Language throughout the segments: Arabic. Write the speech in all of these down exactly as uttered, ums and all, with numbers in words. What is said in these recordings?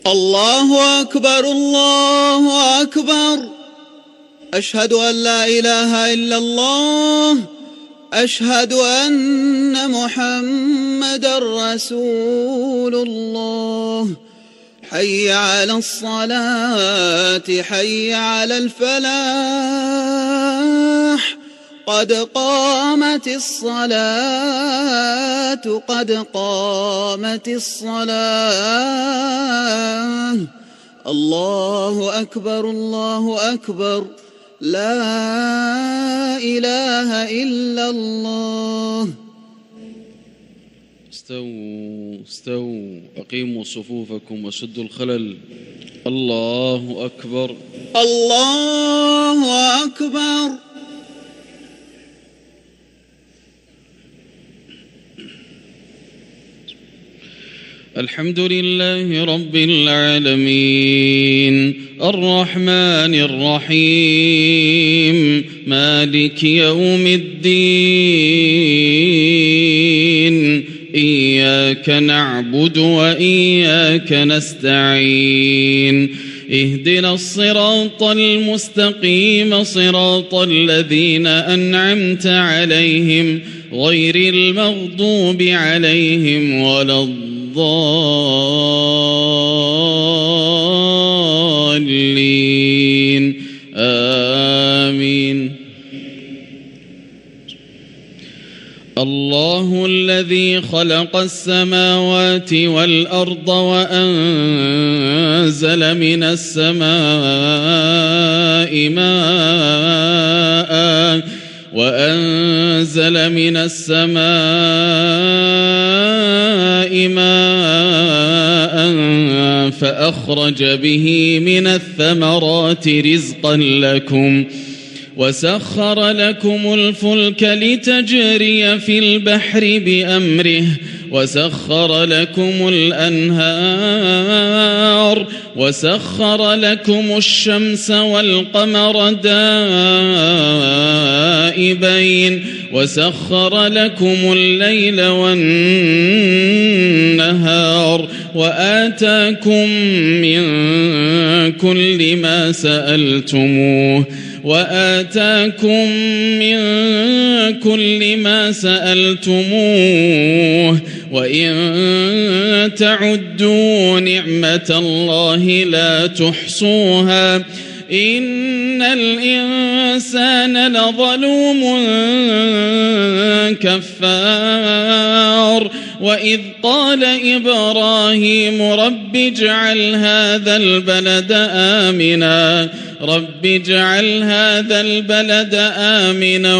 الله أكبر الله أكبر. أشهد أن لا إله إلا الله. أشهد أن محمدًا رسول الله. حي على الصلاة حي على الفلاح. قد قامت الصلاة قد قامت الصلاة. الله أكبر الله أكبر. لا إله إلا الله. استووا استووا أقيموا صفوفكم وسدوا الخلل. الله أكبر الله أكبر. الحمد لله رب العالمين الرحمن الرحيم مالك يوم الدين. إياك نعبد وإياك نستعين. اهدنا الصراط المستقيم صراط الذين أنعمت عليهم غير المغضوب عليهم ولا الضالين. آمين. الله الذي خلق السماوات والأرض وأنزل من السماء ماء وأنزل من السماء ماء فأخرج به من الثمرات رزقا لكم وسخر لكم الفلك لتجري في البحر بأمره وسخر لكم الأنهار وسخر لكم الشمس والقمر دائبين وسخر لكم الليل والنهار وآتاكم من كل ما سألتموه وآتاكم من كل ما سألتموه وإن تعدوا نعمة الله لا تحصوها إن الإنسان لظلوم كفار. وإذ قال إبراهيم رب اجعل هذا البلد آمنا رب اجعل هذا البلد آمنا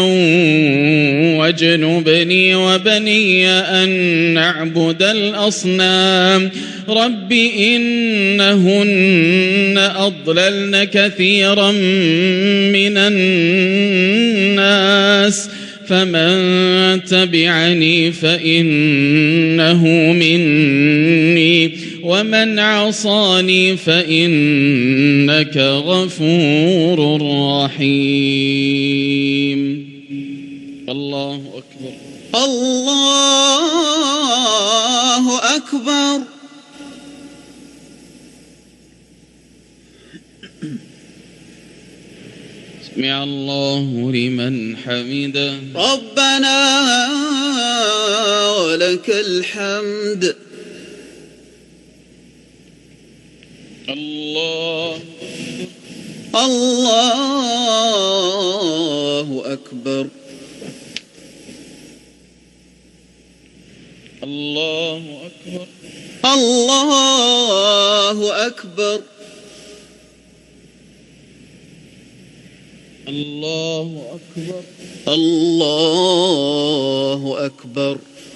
واجنبني وبني أن نعبد الأصنام رب إنهن أضللن كثيرا من الناس فمن تبعني فإنه مني ومن عصاني فإنك غفور رحيم. الله أكبر الله أكبر. سمع الله لمن حمده. ربنا ولك الحمد. الله الله أكبر. الله أكبر. الله أكبر. الله أكبر. الله أكبر.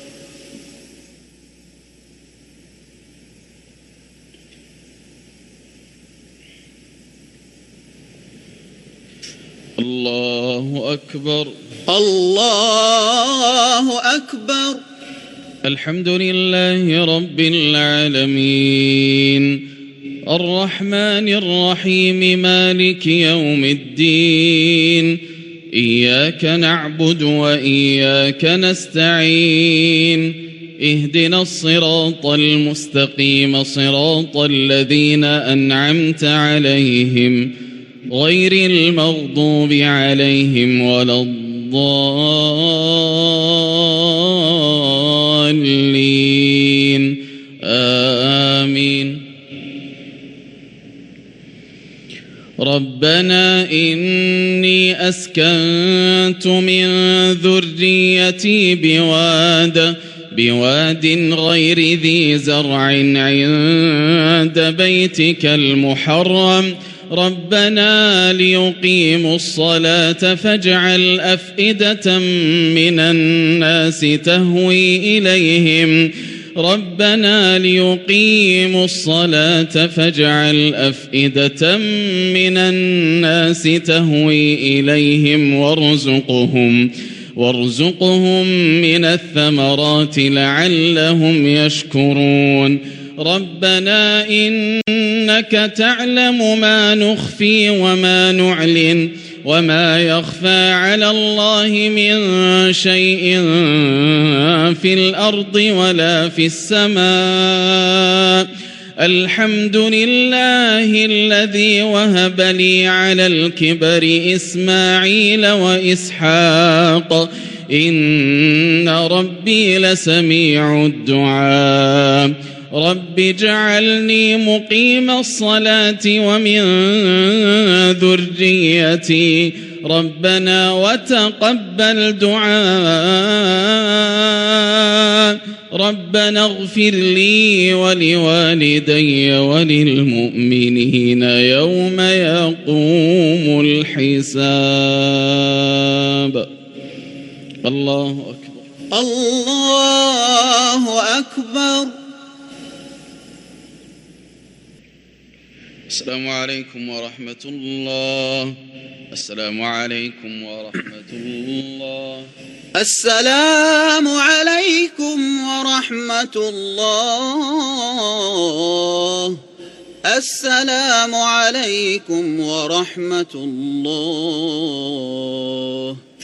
الله أكبر. الله أكبر. الحمد لله رب العالمين الرحمن الرحيم مالك يوم الدين. إياك نعبد وإياك نستعين اهدنا الصراط المستقيم صراط الذين أنعمت عليهم غير المغضوب عليهم ولا الضالين آمين. ربنا إني أسكنت من ذريتي بواد بواد غير ذي زرع عند بيتك المحرم ربنا ليقيموا الصلاة فاجعل أفئدة من الناس تهوي إليهم ربنا ليقيموا الصلاة فاجعل أفئدة من الناس تهوي إليهم وارزقهم وارزقهم من الثمرات لعلهم يشكرون ربنا إنك تعلم ما نخفي وما نعلن وما يخفى على الله من شيء في الأرض ولا في السماء الحمد لله الذي وهب لي على الكبر إسماعيل وإسحاق إن ربي لسميع الدعاء رب اجعلني مقيم الصلاة ومن ذريتي ربنا وتقبل دعاء ربنا اغفر لي ولوالدي وللمؤمنين يوم يقوم الحساب. الله أكبر الله أكبر. السلام عليكم ورحمة الله. السلام عليكم ورحمة الله. السلام عليكم ورحمة الله. السلام عليكم ورحمة الله.